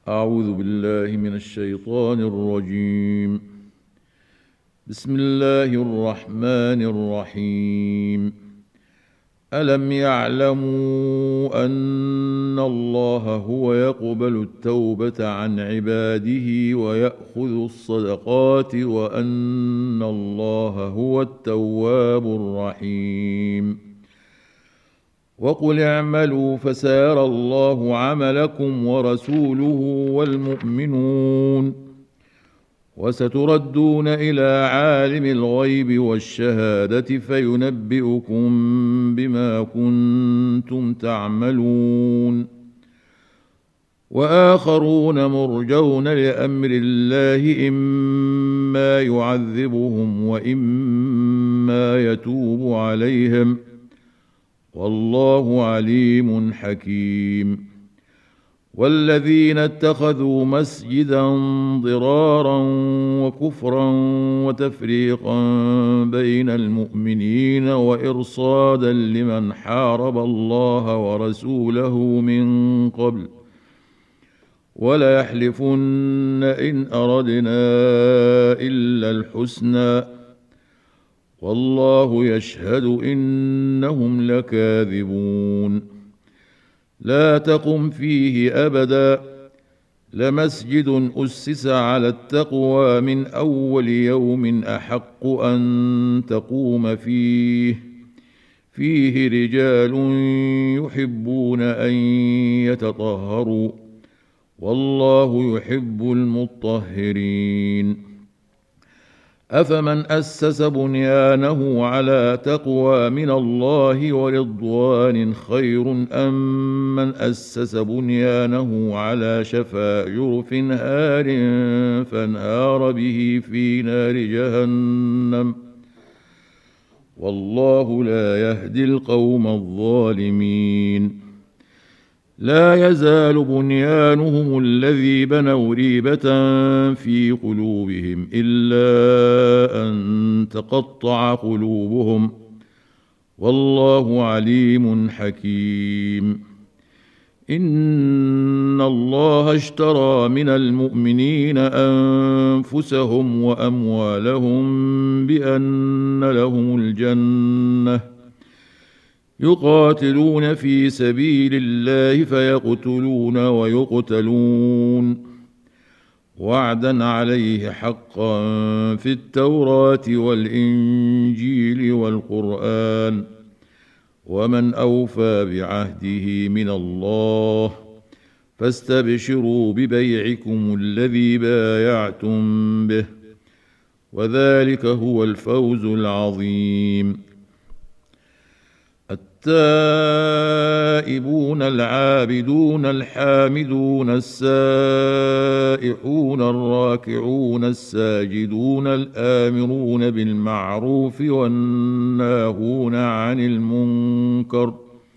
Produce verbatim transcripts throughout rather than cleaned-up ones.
أعوذ بالله من الشيطان الرجيم. بسم الله الرحمن الرحيم. ألم يعلموا أن الله هو يقبل التوبة عن عباده ويأخذ الصدقات وأن الله هو التواب الرحيم. وقل اعملوا فسيرى الله عملكم ورسوله والمؤمنون وستردون إلى عالم الغيب والشهادة فينبئكم بما كنتم تعملون. وآخرون مرجون لأمر الله إما يعذبهم وإما يتوب عليهم والله عليم حكيم. والذين اتخذوا مسجدا ضرارا وكفرا وتفريقا بين المؤمنين وإرصادا لمن حارب الله ورسوله من قبل وليحلفن إن أردنا إلا الحسنى والله يشهد إنهم لكاذبون. لا تقم فيه أبدا لمسجد أسس على التقوى من أول يوم أحق أن تقوم فيه فيه رجال يحبون أن يتطهروا والله يحب المطهرين. أفمن أسس بنيانه على تقوى من الله ورضوان خير أم من أسس بنيانه على شفا جرف هار فانهار به في نار جهنم والله لا يهدي القوم الظالمين. لا يزال بنيانهم الذي بنوا ريبة في قلوبهم إلا أن تقطع قلوبهم والله عليم حكيم. إن الله اشترى من المؤمنين أنفسهم وأموالهم بأن لهم الجنة يقاتلون في سبيل الله فيقتلون ويقتلون وعدا عليه حقا في التوراة والإنجيل والقرآن ومن أوفى بعهده من الله فاستبشروا ببيعكم الذي بايعتم به وذلك هو الفوز العظيم. التائبون العابدون الحامدون السائحون الراكعون الساجدون الآمرون بالمعروف والناهون عن المنكر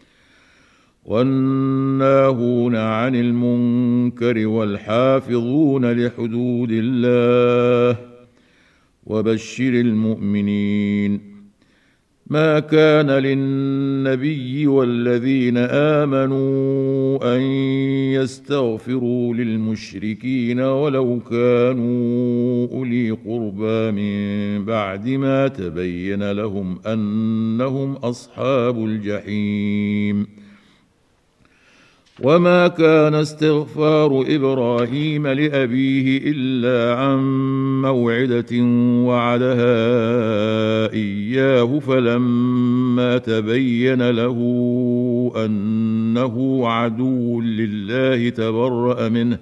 والناهون عن المنكر والحافظون لحدود الله وبشر المؤمنين. ما كان للنبي والذين آمنوا أن يستغفروا للمشركين ولو كانوا أولي قربى من بعد ما تبين لهم أنهم أصحاب الجحيم. وما كان استغفار إبراهيم لأبيه إلا عن موعدة وعدها إياه فلما تبين له أنه عدو لله تبرأ منه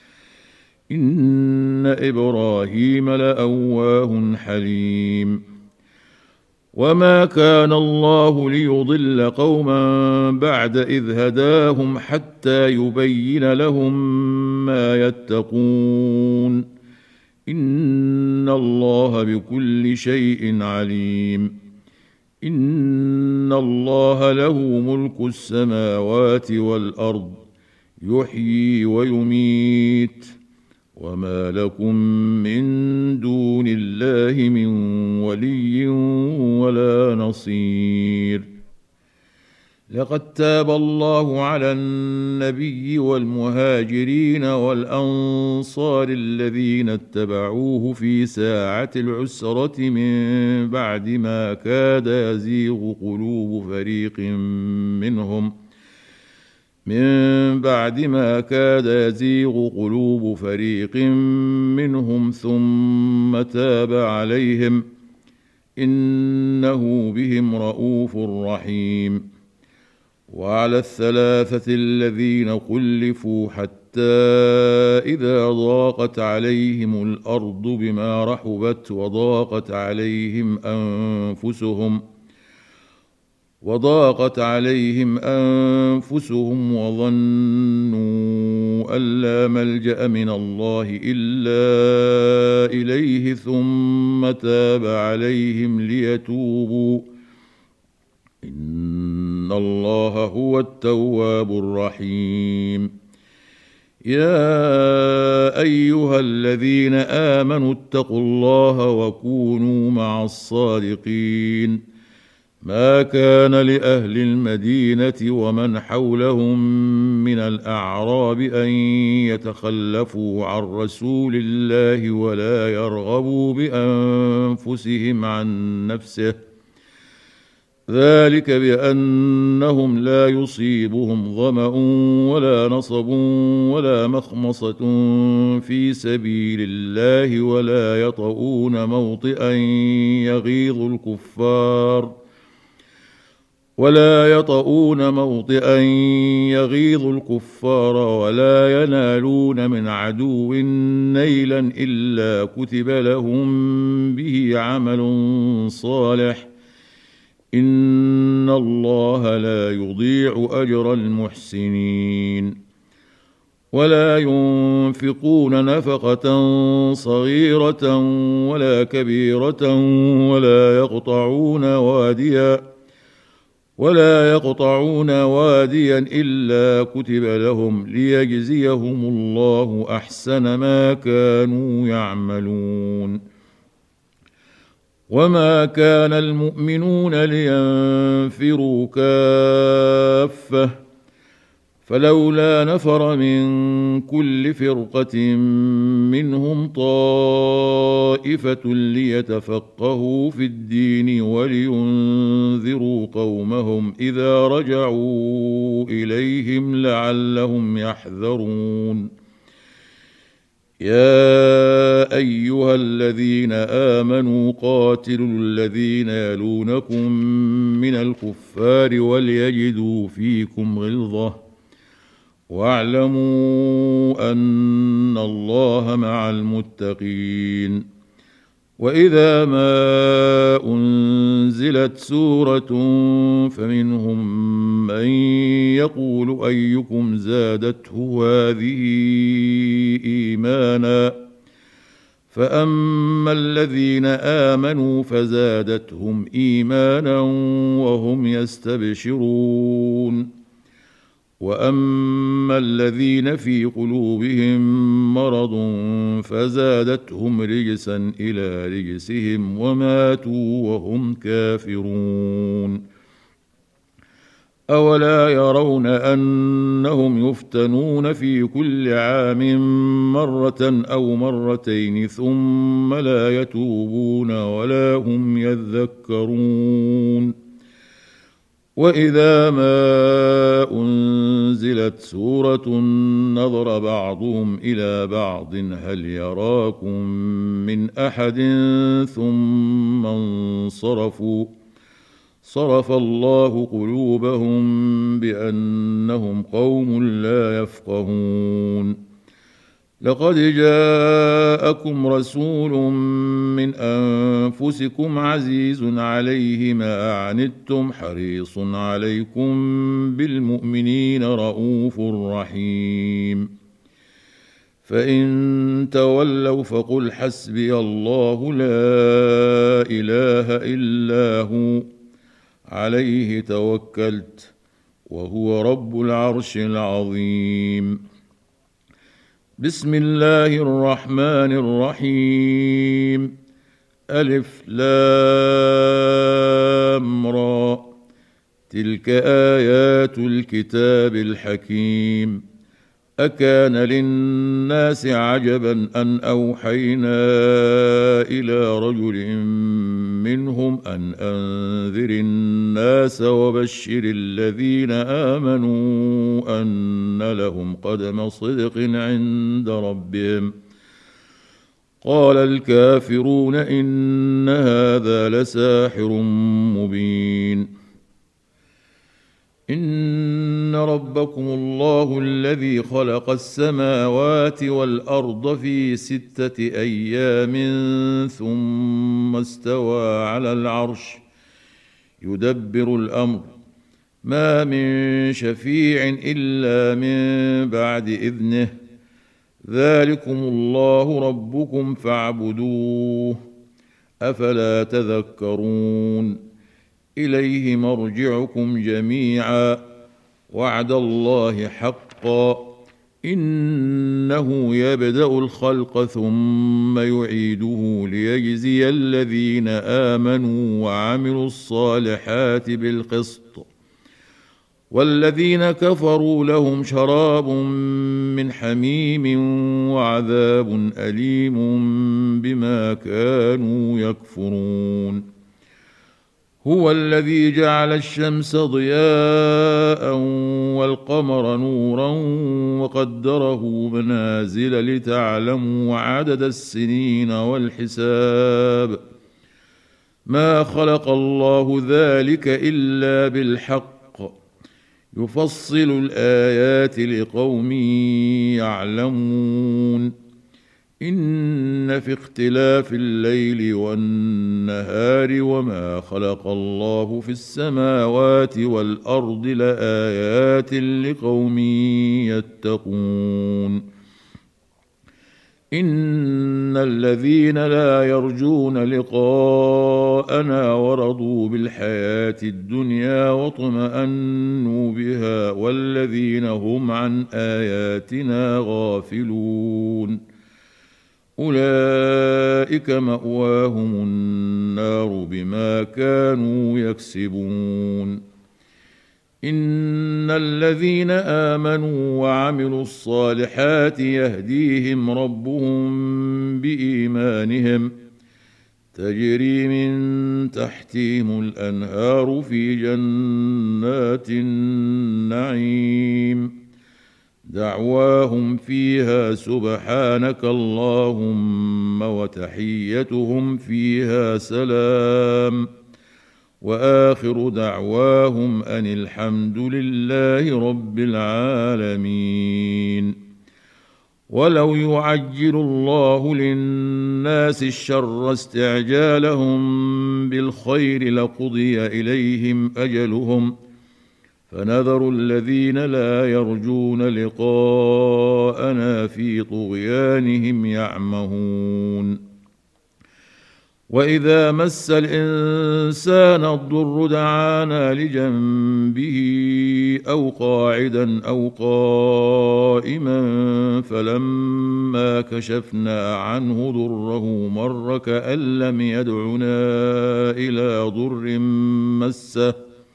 إن إبراهيم لأواه حليم. وما كان الله ليضل قوما بعد إذ هداهم حتى يبين لهم ما يتقون إن الله بكل شيء عليم. إن الله له ملك السماوات والأرض يحيي ويميت وما لكم من دون الله من ولي ولا نصير. لقد تاب الله على النبي والمهاجرين والأنصار الذين اتبعوه في ساعة العسرة من بعد ما كاد يزيغ قلوب فريق منهم من بعد ما كاد يزيغ قلوب فريق منهم ثم تاب عليهم إنه بهم رءوف رحيم. وعلى الثلاثة الذين خلفوا حتى إذا ضاقت عليهم الأرض بما رحبت وضاقت عليهم أنفسهم وضاقت عليهم أنفسهم وظنوا أن لا ملجأ من الله إلا إليه ثم تاب عليهم ليتوبوا إن الله هو التواب الرحيم. يا أيها الذين آمنوا اتقوا الله وكونوا مع الصادقين. ما كان لأهل المدينة ومن حولهم من الأعراب أن يتخلفوا عن رسول الله ولا يرغبوا بأنفسهم عن نفسه، ذلك بأنهم لا يصيبهم ظمأ ولا نصب ولا مخمصة في سبيل الله ولا يطؤون موطئا يغيظ الكفار ولا يطؤون موطئا يغيظ الكفار ولا ينالون من عدو نيلا إلا كتب لهم به عمل صالح إن الله لا يضيع أجر المحسنين. ولا ينفقون نفقة صغيرة ولا كبيرة ولا يقطعون واديا ولا يقطعون واديا إلا كتب لهم ليجزيهم الله أحسن ما كانوا يعملون. وما كان المؤمنون لينفروا كافة فلولا نفر من كل فرقة منهم طائفة ليتفقهوا في الدين ولينذروا قومهم إذا رجعوا إليهم لعلهم يحذرون. يا أيها الذين آمنوا قاتلوا الذين يلونكم من الكفار وليجدوا فيكم غلظة واعلموا أن الله مع المتقين. وإذا ما أنزلت سورة فمنهم من يقول أيكم زادته هذه إيمانا فأما الذين آمنوا فزادتهم إيمانا وهم يستبشرون. وأما الذين في قلوبهم مرض فزادتهم رجسا إلى رجسهم وماتوا وهم كافرون. أولا يرون أنهم يفتنون في كل عام مرة أو مرتين ثم لا يتوبون ولا هم يذكرون. وإذا ما أنزلت سورة نظر بعضهم إلى بعض هل يراكم من أحد ثم انصرفوا صرف الله قلوبهم بأنهم قوم لا يفقهون. لقد جاءكم رسول من أنفسكم عزيز عليه ما أعنتم حريص عليكم بالمؤمنين رءوف رحيم. فإن تولوا فقل حسبي الله لا إله إلا هو عليه توكلت وهو رب العرش العظيم. بسم الله الرحمن تلك آيات الكتاب الحكيم. أكان للناس عجبا أن أوحينا إلى رجل منهم أن أنذر الناس وبشر الذين آمنوا أن لهم قدم صدق عند ربهم. قال الكافرون إن هذا لساحر مبين. إن ربكم الله الذي خلق السماوات والأرض في ستة أيام ثم استوى على العرش يدبر الأمر ما من شفيع إلا من بعد إذنه ذلكم الله ربكم فاعبدوه أفلا تذكرون. إليه مرجعكم جميعا وعد الله حقا إنه يبدأ الخلق ثم يعيده ليجزي الذين آمنوا وعملوا الصالحات بالقسط والذين كفروا لهم شراب من حميم وعذاب أليم بما كانوا يكفرون. هو الذي جعل الشمس ضياء والقمر نورا وقدره منازل لتعلموا عدد السنين والحساب ما خلق الله ذلك إلا بالحق يفصل الآيات لقوم يعلمون. إن في اختلاف الليل والنهار وما خلق الله في السماوات والأرض لآيات لقوم يتقون. إن الذين لا يرجون لقاءنا ورضوا بالحياة الدنيا واطمأنوا بها والذين هم عن آياتنا غافلون أولئك مأواهم النار بما كانوا يكسبون. إن الذين آمنوا وعملوا الصالحات يهديهم ربهم بإيمانهم تجري من تحتهم الأنهار في جنات النعيم دعواهم فيها سبحانك اللهم وتحيتهم فيها سلام وآخر دعواهم أن الحمد لله رب العالمين. ولو يعجل الله للناس الشر استعجالهم بالخير لقضي إليهم أجلهم فنذر الذين لا يرجون لقاءنا في طغيانهم يعمهون. وإذا مس الإنسان الضر دعانا لجنبه أو قاعدا أو قائما فلما كشفنا عنه ضره مر كأن لم يدعنا إلى ضر مسه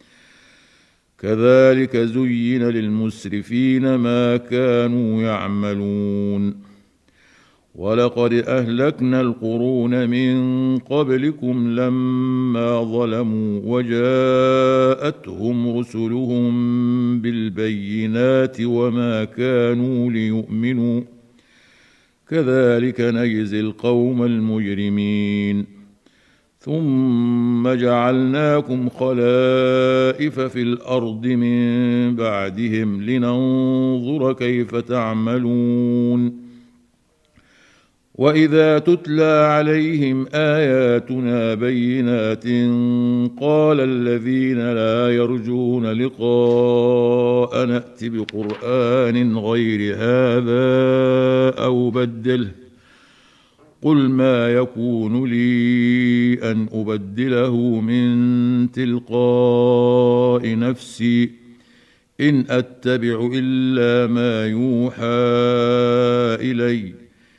كذلك زين للمسرفين ما كانوا يعملون. ولقد أهلكنا القرون من قبلكم لما ظلموا وجاءتهم رسلهم بالبينات وما كانوا ليؤمنوا كذلك نجزي القوم المجرمين. ثم جعلناكم خلائف في الأرض من بعدهم لننظر كيف تعملون. وإذا تتلى عليهم آياتنا بينات قال الذين لا يرجون لقاء نأت بقرآن غير هذا أو بدله قل ما يكون لي أن أبدله من تلقاء نفسي إن أتبع إلا ما يوحى إلي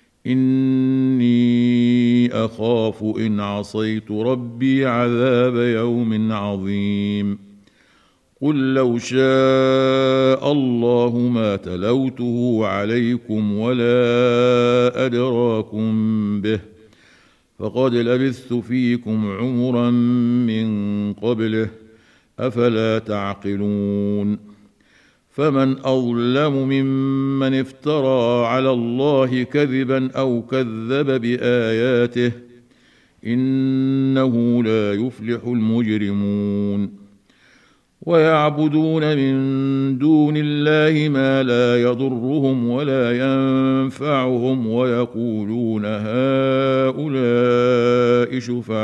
إني أخاف إن عصيت ربي عذاب يوم عظيم. قل لو شاء الله ما تلوته عليكم ولا أدراكم به، فقد لبثت فيكم عمرا من قبله، أفلا تعقلون. فمن أظلم ممن افترى على الله كذبا أو كذب بآياته، إنه لا يفلح المجرمون. ويعبدون من دون الله ما لا يضرهم ولا ينفعهم، ويقولون هؤلاء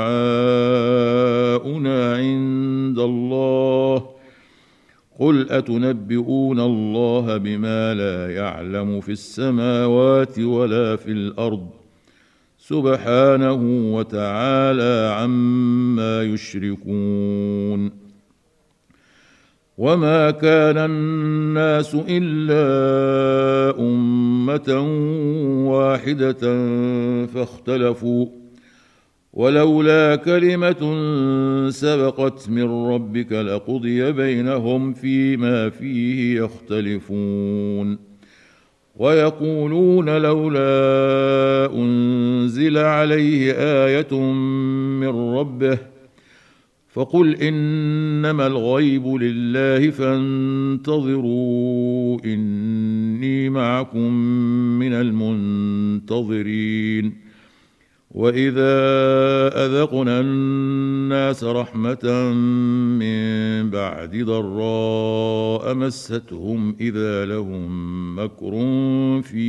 شفعاؤنا عند الله، قل أتنبئون الله بما لا يعلم في السماوات ولا في الأرض، سبحانه وتعالى عما يشركون. وما كان الناس إلا أمة واحدة فاختلفوا، ولولا كلمة سبقت من ربك لقضي بينهم فيما فيه يختلفون. ويقولون لولا أنزل عليه آية من ربه، فقل إنما الغيب لله فانتظروا إني معكم من المنتظرين. وإذا أذقنا الناس رحمة من بعد ضراء مستهم إذا لهم مكر في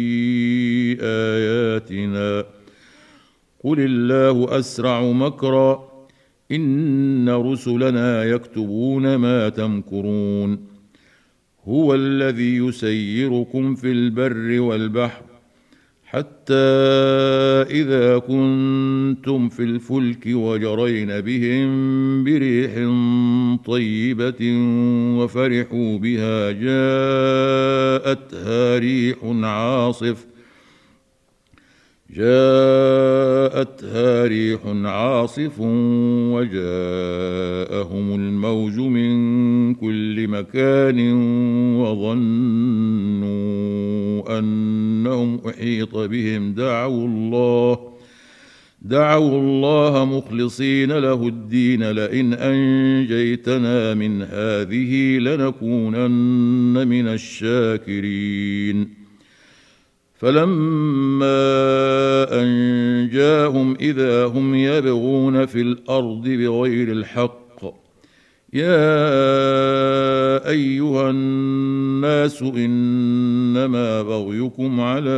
آياتنا، قل الله أسرع مكرا، إن رسلنا يكتبون ما تمكرون. هو الذي يسيركم في البر والبحر، حتى إذا كنتم في الفلك وجرين بهم بريح طيبة وفرحوا بها جاءتها ريح عاصف جاءتها ريح عاصف وجاءهم الموج من كل مكان وظنوا أنهم أحيط بهم دعوا الله دعوا الله مخلصين له الدين لئن أنجيتنا من هذه لنكونن من الشاكرين. فلما أنجاهم إذا هم يبغون في الأرض بغير الحق، يا أيها الناس إنما بغيكم على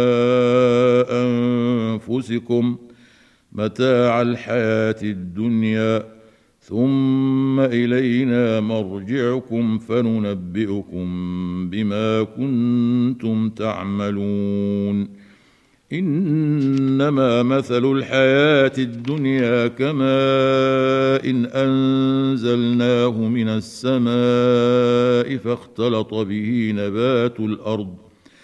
أنفسكم متاع الحياة الدنيا، ثم إلينا مرجعكم فننبئكم بما كنتم تعملون. إنما مثل الحياة الدنيا كماء إن أنزلناه من السماء فاختلط به نبات الأرض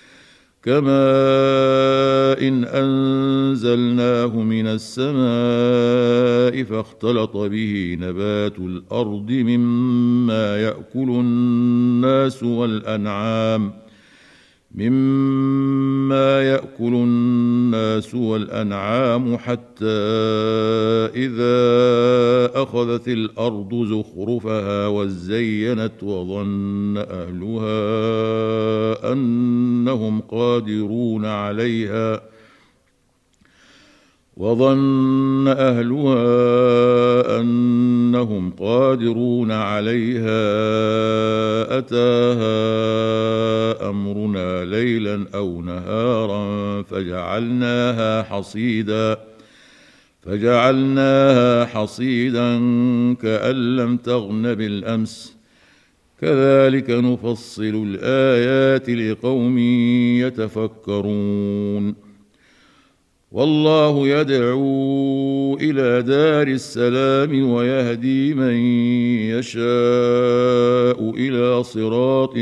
كماء إن أنزلناه من السماء فاختلط به نبات الأرض مما يأكل الناس والأنعام مما يأكل الناس والأنعام حتى إذا أخذت الأرض زخرفها وزينت وظن أهلها أنهم قادرون عليها وظن أهلها أنهم قادرون عليها أتاها أمرنا ليلا أو نهارا فجعلناها حصيدا فجعلناها حصيدا كأن لم تغن بالأمس كذلك نفصل الآيات لقوم يتفكرون. والله يدعو إلى دار السلام ويهدي من يشاء إلى صراط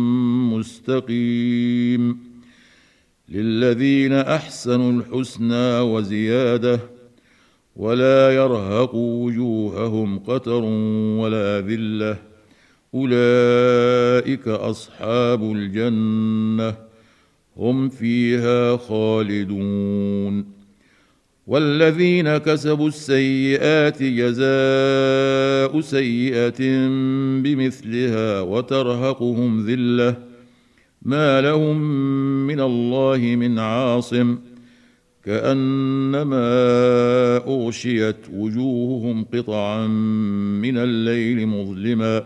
مستقيم. للذين أحسنوا الحسنى وزيادة ولا يرهق وجوههم قتر ولا ذلة أولئك أصحاب الجنة هم فيها خالدون. والذين كسبوا السيئات جزاء سيئة بمثلها وترهقهم ذلة ما لهم من الله من عاصم كأنما أغشيت وجوههم قطعا من الليل مظلما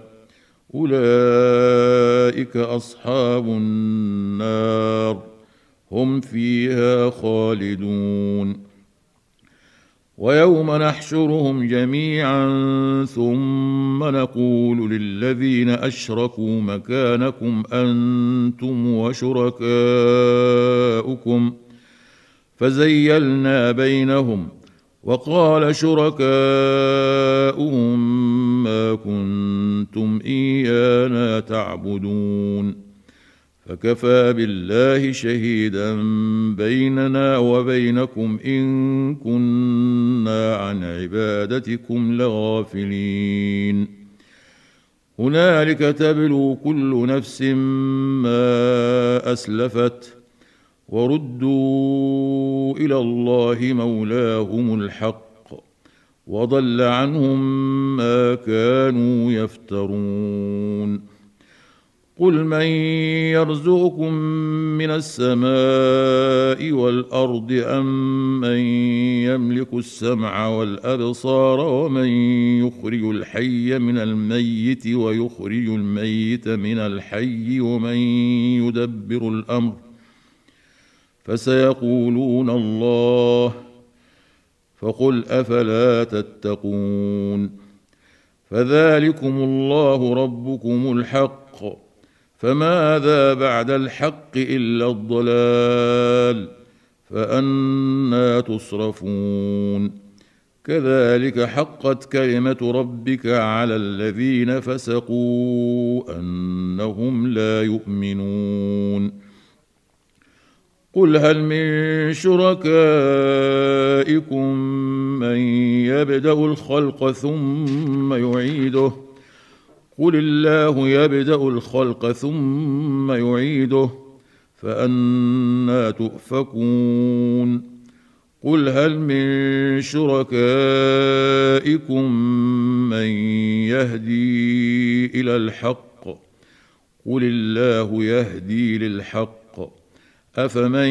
أولئك أصحاب النار هم فيها خالدون. ويوم نحشرهم جميعا ثم نقول للذين أشركوا مكانكم أنتم وشركاؤكم فزيلنا بينهم وقال شركاؤهم ما كنتم إيانا تعبدون فكفى بالله شهيدا بيننا وبينكم إن كنا عن عبادتكم لغافلين. هنالك تبلو كل نفس ما أسلفت وردوا إلى الله مولاهم الحق وضل عنهم ما كانوا يفترون. قل من يرزقكم من السماء والأرض أم من يملك السمع والأبصار ومن يخرج الحي من الميت ويخرج الميت من الحي ومن يدبر الأمر فسيقولون الله فقل أفلا تتقون. فذلكم الله ربكم الحق فماذا بعد الحق إلا الضلال فأنى تصرفون. كذلك حقت كلمة ربك على الذين فسقوا أنهم لا يؤمنون. قل هل من شركائكم من يبدأ الخلق ثم يعيده قل الله يبدأ الخلق ثم يعيده فأنى تؤفكون. قل هل من شركائكم من يهدي إلى الحق قل الله يهدي للحق أفمن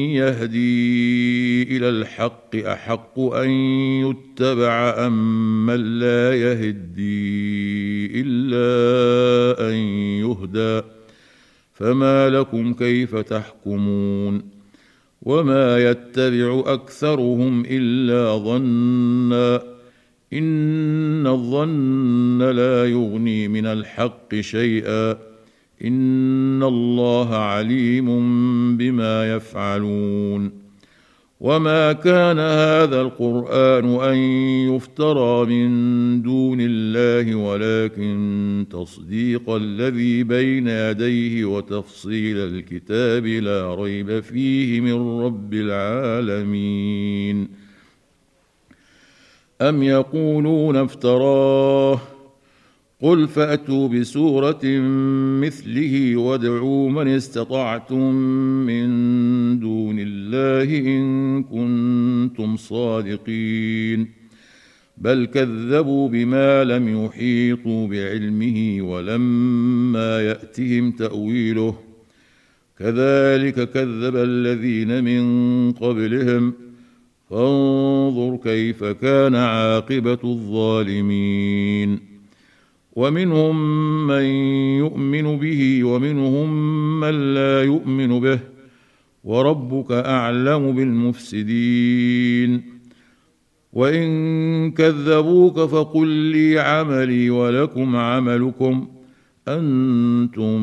يهدي إلى الحق أحق أن يتبع أم من لا يهدي إلا أن يهدى فما لكم كيف تحكمون. وما يتبع أكثرهم إلا ظنا إن الظن لا يغني من الحق شيئا إن الله عليم بما يفعلون. وما كان هذا القرآن أن يفترى من دون الله ولكن تصديق الذي بين يديه وتفصيل الكتاب لا ريب فيه من رب العالمين. أم يقولون افتراه قل فأتوا بسورة مثله وادعوا من استطعتم من دون الله إن كنتم صادقين بل كذبوا بما لم يحيطوا بعلمه ولما يأتهم تأويله كذلك كذب الذين من قبلهم فانظر كيف كان عاقبة الظالمين. ومنهم من يؤمن به ومنهم من لا يؤمن به وربك أعلم بالمفسدين. وإن كذبوك فقل لي عملي ولكم عملكم أنتم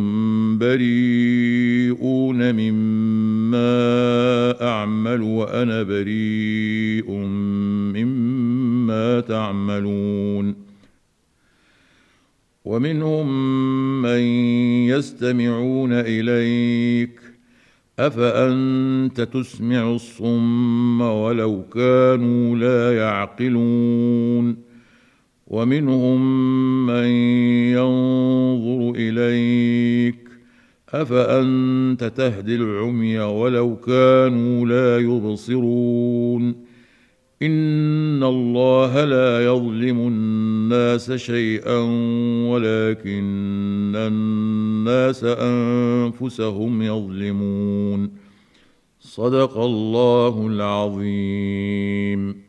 بريئون مما أعمل وأنا بريء مما تعملون. ومنهم من يستمعون إليك أفأنت تسمع الصم ولو كانوا لا يعقلون. ومنهم من ينظر إليك أفأنت تهدي العمي ولو كانوا لا يبصرون إن الله لا يظلم الناس شيئا ولكن الناس أنفسهم يظلمون. صدق الله العظيم.